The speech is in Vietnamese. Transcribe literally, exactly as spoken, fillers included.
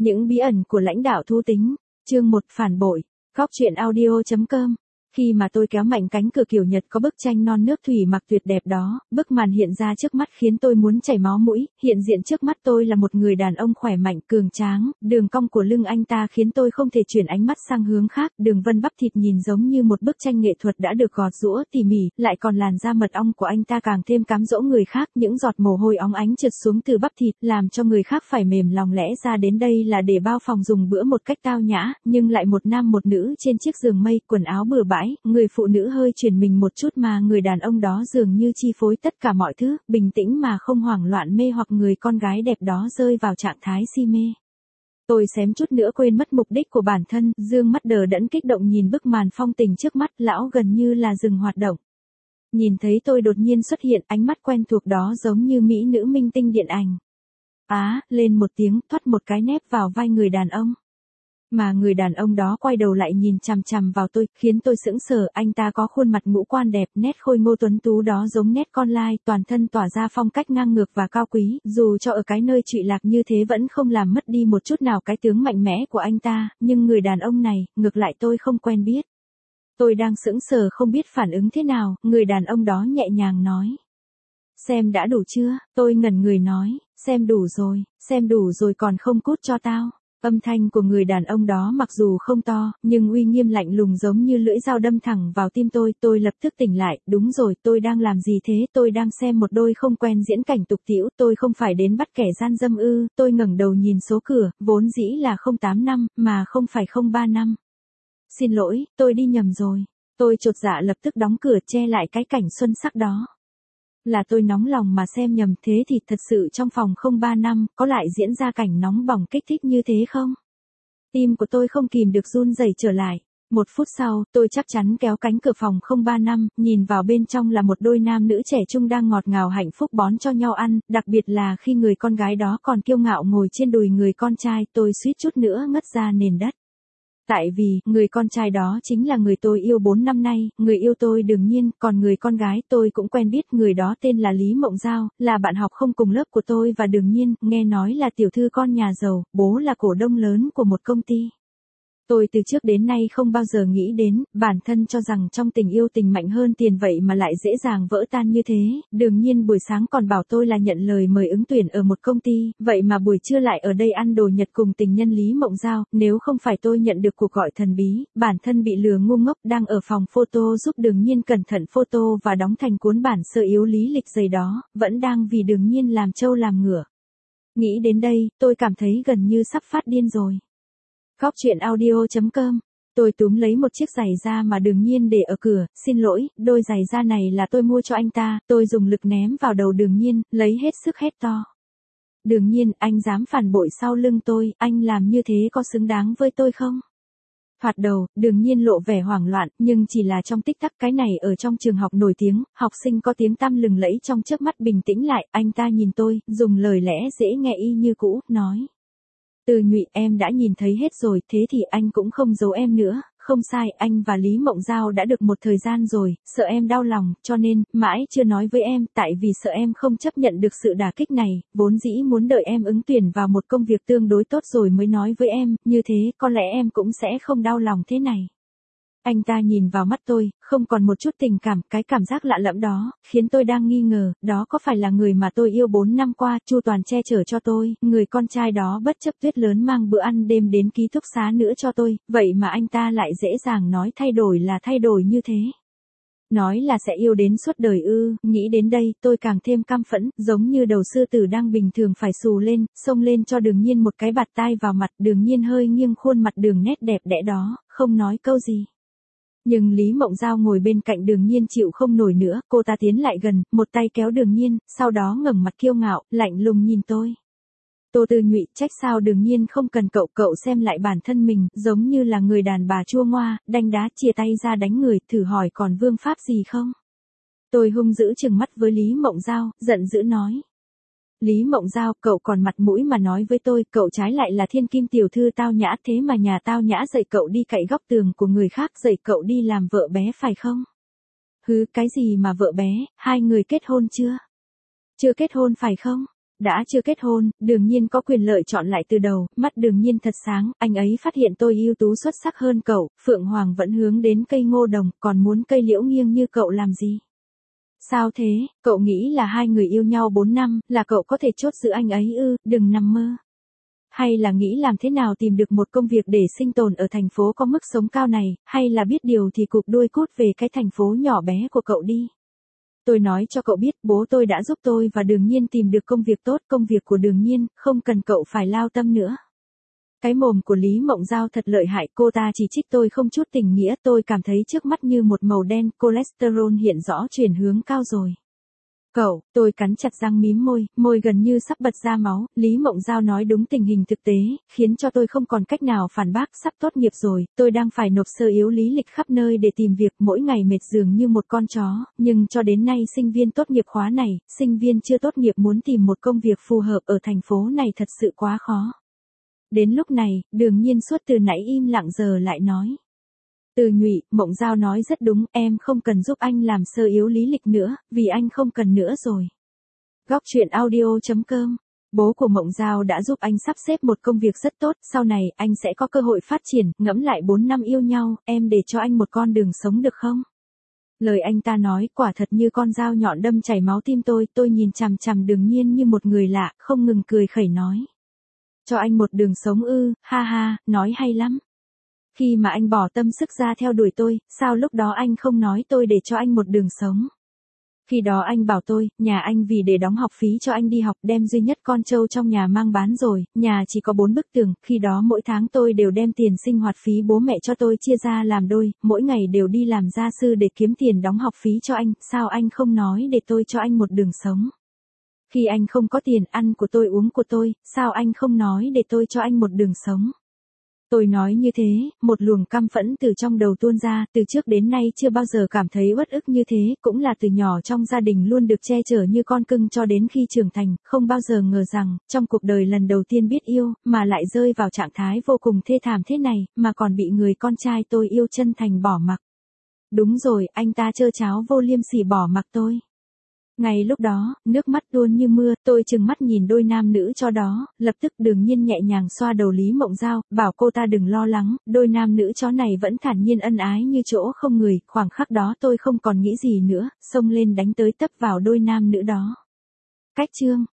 Những bí ẩn của lãnh đạo thú tính, chương một phản bội, góc truyện audio chấm com. Khi mà tôi kéo mạnh cánh cửa kiểu Nhật có bức tranh non nước thủy mặc tuyệt đẹp đó, bức màn hiện ra trước mắt khiến tôi muốn chảy máu mũi, hiện diện trước mắt tôi là một người đàn ông khỏe mạnh cường tráng, đường cong của lưng anh ta khiến tôi không thể chuyển ánh mắt sang hướng khác, đường vân bắp thịt nhìn giống như một bức tranh nghệ thuật đã được gọt giũa tỉ mỉ, lại còn làn da mật ong của anh ta càng thêm cám dỗ người khác, những giọt mồ hôi óng ánh trượt xuống từ bắp thịt, làm cho người khác phải mềm lòng lẽ ra đến đây là để bao phòng dùng bữa một cách tao nhã, nhưng lại một nam một nữ trên chiếc giường mây, quần áo bừa bãi, người phụ nữ hơi chuyển mình một chút mà người đàn ông đó dường như chi phối tất cả mọi thứ, bình tĩnh mà không hoảng loạn mê hoặc người con gái đẹp đó rơi vào trạng thái si mê. Tôi xém chút nữa quên mất mục đích của bản thân, dương mắt đờ đẫn kích động nhìn bức màn phong tình trước mắt, lão gần như là dừng hoạt động. Nhìn thấy tôi đột nhiên xuất hiện, ánh mắt quen thuộc đó giống như mỹ nữ minh tinh điện ảnh. Á, lên một tiếng, thoắt một cái nép vào vai người đàn ông. Mà người đàn ông đó quay đầu lại nhìn chằm chằm vào tôi, khiến tôi sững sờ, anh ta có khuôn mặt ngũ quan đẹp, nét khôi ngô tuấn tú đó giống nét con lai, toàn thân tỏa ra phong cách ngang ngược và cao quý, dù cho ở cái nơi trụy lạc như thế vẫn không làm mất đi một chút nào cái tướng mạnh mẽ của anh ta, nhưng người đàn ông này, ngược lại tôi không quen biết. Tôi đang sững sờ không biết phản ứng thế nào, người đàn ông đó nhẹ nhàng nói. Xem đã đủ chưa, tôi ngẩn người nói, xem đủ rồi, xem đủ rồi còn không cút cho tao. Âm thanh của người đàn ông đó mặc dù không to, nhưng uy nghiêm lạnh lùng giống như lưỡi dao đâm thẳng vào tim tôi, tôi lập tức tỉnh lại, đúng rồi, tôi đang làm gì thế, tôi đang xem một đôi không quen diễn cảnh tục tĩu, tôi không phải đến bắt kẻ gian dâm ư, tôi ngẩng đầu nhìn số cửa, vốn dĩ là không tám năm, mà không phải không ba năm. Xin lỗi, tôi đi nhầm rồi, tôi chột dạ lập tức đóng cửa che lại cái cảnh xuân sắc đó. Là tôi nóng lòng mà xem nhầm, thế thì thật sự trong phòng không ba năm, có lại diễn ra cảnh nóng bỏng kích thích như thế không? Tim của tôi không kìm được run rẩy trở lại. Một phút sau, tôi chắc chắn kéo cánh cửa phòng không ba năm, nhìn vào bên trong là một đôi nam nữ trẻ trung đang ngọt ngào hạnh phúc bón cho nhau ăn, đặc biệt là khi người con gái đó còn kiêu ngạo ngồi trên đùi người con trai, tôi suýt chút nữa ngất ra nền đất. Tại vì, người con trai đó chính là người tôi yêu bốn năm nay, người yêu tôi đương nhiên, còn người con gái tôi cũng quen biết, người đó tên là Lý Mộng Giao, là bạn học không cùng lớp của tôi và đương nhiên, nghe nói là tiểu thư con nhà giàu, bố là cổ đông lớn của một công ty. Tôi từ trước đến nay không bao giờ nghĩ đến, bản thân cho rằng trong tình yêu tình mạnh hơn tiền vậy mà lại dễ dàng vỡ tan như thế, đương nhiên buổi sáng còn bảo tôi là nhận lời mời ứng tuyển ở một công ty, vậy mà buổi trưa lại ở đây ăn đồ Nhật cùng tình nhân Lý Mộng Giao, nếu không phải tôi nhận được cuộc gọi thần bí, bản thân bị lừa ngu ngốc đang ở phòng photo giúp đương nhiên cẩn thận photo và đóng thành cuốn bản sơ yếu lý lịch dày đó, vẫn đang vì đương nhiên làm trâu làm ngựa. Nghĩ đến đây, tôi cảm thấy gần như sắp phát điên rồi. Góc truyện audio chấm com. Tôi túm lấy một chiếc giày da mà đương nhiên để ở cửa, xin lỗi, đôi giày da này là tôi mua cho anh ta, tôi dùng lực ném vào đầu đương nhiên, lấy hết sức hét to. Đương nhiên, anh dám phản bội sau lưng tôi, anh làm như thế có xứng đáng với tôi không? Thoạt đầu, đương nhiên lộ vẻ hoảng loạn, nhưng chỉ là trong tích tắc, cái này ở trong trường học nổi tiếng, học sinh có tiếng tăm lừng lẫy trong chớp mắt bình tĩnh lại, anh ta nhìn tôi, dùng lời lẽ dễ nghe y như cũ, nói. Từ Nhụy, em đã nhìn thấy hết rồi, thế thì anh cũng không giấu em nữa, không sai, anh và Lý Mộng Giao đã được một thời gian rồi, sợ em đau lòng, cho nên, mãi chưa nói với em, tại vì sợ em không chấp nhận được sự đả kích này, vốn dĩ muốn đợi em ứng tuyển vào một công việc tương đối tốt rồi mới nói với em, như thế, có lẽ em cũng sẽ không đau lòng thế này. Anh ta nhìn vào mắt tôi, không còn một chút tình cảm, cái cảm giác lạ lẫm đó, khiến tôi đang nghi ngờ, đó có phải là người mà tôi yêu bốn năm qua, chu toàn che chở cho tôi, người con trai đó bất chấp tuyết lớn mang bữa ăn đêm đến ký túc xá nữa cho tôi, vậy mà anh ta lại dễ dàng nói thay đổi là thay đổi như thế. Nói là sẽ yêu đến suốt đời ư, nghĩ đến đây, tôi càng thêm căm phẫn, giống như đầu sư tử đang bình thường phải xù lên, xông lên cho đương nhiên một cái bạt tai vào mặt, đương nhiên hơi nghiêng khuôn mặt đường nét đẹp đẽ đó, không nói câu gì. Nhưng Lý Mộng Giao ngồi bên cạnh đương nhiên chịu không nổi nữa, cô ta tiến lại gần, một tay kéo đương nhiên, sau đó ngẩng mặt kiêu ngạo, lạnh lùng nhìn tôi. Tô Từ Nhụy, trách sao đương nhiên không cần cậu, cậu xem lại bản thân mình, giống như là người đàn bà chua ngoa, đanh đá chia tay ra đánh người, thử hỏi còn vương pháp gì không? Tôi hung dữ trừng mắt với Lý Mộng Giao, giận dữ nói. Lý Mộng Giao, cậu còn mặt mũi mà nói với tôi, cậu trái lại là thiên kim tiểu thư tao nhã, thế mà nhà tao nhã dạy cậu đi cậy góc tường của người khác, dạy cậu đi làm vợ bé phải không? Hứ, cái gì mà vợ bé, hai người kết hôn chưa? Chưa kết hôn phải không? Đã chưa kết hôn, Đường Nhiên có quyền lợi chọn lại từ đầu, mắt Đường Nhiên thật sáng, anh ấy phát hiện tôi ưu tú xuất sắc hơn cậu, Phượng Hoàng vẫn hướng đến cây ngô đồng, còn muốn cây liễu nghiêng như cậu làm gì? Sao thế, cậu nghĩ là hai người yêu nhau bốn năm, là cậu có thể chốt giữ anh ấy ư, đừng nằm mơ. Hay là nghĩ làm thế nào tìm được một công việc để sinh tồn ở thành phố có mức sống cao này, hay là biết điều thì cụp đuôi cút về cái thành phố nhỏ bé của cậu đi. Tôi nói cho cậu biết, bố tôi đã giúp tôi và Đường Nhiên tìm được công việc tốt, công việc của Đường Nhiên, không cần cậu phải lao tâm nữa. Cái mồm của Lý Mộng Giao thật lợi hại, cô ta chỉ trích tôi không chút tình nghĩa, tôi cảm thấy trước mắt như một màu đen, cholesterol hiện rõ chuyển hướng cao rồi. Cậu, tôi cắn chặt răng mím môi, môi gần như sắp bật ra máu, Lý Mộng Giao nói đúng tình hình thực tế, khiến cho tôi không còn cách nào phản bác, sắp tốt nghiệp rồi, tôi đang phải nộp sơ yếu lý lịch khắp nơi để tìm việc, mỗi ngày mệt dường như một con chó, nhưng cho đến nay sinh viên tốt nghiệp khóa này, sinh viên chưa tốt nghiệp muốn tìm một công việc phù hợp ở thành phố này thật sự quá khó. Đến lúc này, Đường Nhiên suốt từ nãy im lặng giờ lại nói. Từ Nhụy, Mộng Giao nói rất đúng, em không cần giúp anh làm sơ yếu lý lịch nữa, vì anh không cần nữa rồi. Góc truyện audio chấm com. Bố của Mộng Giao đã giúp anh sắp xếp một công việc rất tốt, sau này anh sẽ có cơ hội phát triển, ngẫm lại bốn năm yêu nhau, em để cho anh một con đường sống được không? Lời anh ta nói quả thật như con dao nhọn đâm chảy máu tim tôi, tôi nhìn chằm chằm Đường Nhiên như một người lạ, không ngừng cười khẩy nói. Cho anh một đường sống ư, ha ha, nói hay lắm. Khi mà anh bỏ tâm sức ra theo đuổi tôi, sao lúc đó anh không nói tôi để cho anh một đường sống? Khi đó anh bảo tôi, nhà anh vì để đóng học phí cho anh đi học đem duy nhất con trâu trong nhà mang bán rồi, nhà chỉ có bốn bức tường, khi đó mỗi tháng tôi đều đem tiền sinh hoạt phí bố mẹ cho tôi chia ra làm đôi, mỗi ngày đều đi làm gia sư để kiếm tiền đóng học phí cho anh, sao anh không nói để tôi cho anh một đường sống? Khi anh không có tiền ăn của tôi uống của tôi, sao anh không nói để tôi cho anh một đường sống? Tôi nói như thế, một luồng căm phẫn từ trong đầu tuôn ra, từ trước đến nay chưa bao giờ cảm thấy uất ức như thế, cũng là từ nhỏ trong gia đình luôn được che chở như con cưng cho đến khi trưởng thành, không bao giờ ngờ rằng, trong cuộc đời lần đầu tiên biết yêu, mà lại rơi vào trạng thái vô cùng thê thảm thế này, mà còn bị người con trai tôi yêu chân thành bỏ mặc. Đúng rồi, anh ta trơ tráo vô liêm sỉ bỏ mặc tôi. Ngay lúc đó, nước mắt tuôn như mưa, tôi trừng mắt nhìn đôi nam nữ cho đó, lập tức Đường Nhiên nhẹ nhàng xoa đầu Lý Mộng Giao, bảo cô ta đừng lo lắng, đôi nam nữ chó này vẫn thản nhiên ân ái như chỗ không người, khoảng khắc đó tôi không còn nghĩ gì nữa, xông lên đánh tới tấp vào đôi nam nữ đó. Cách chương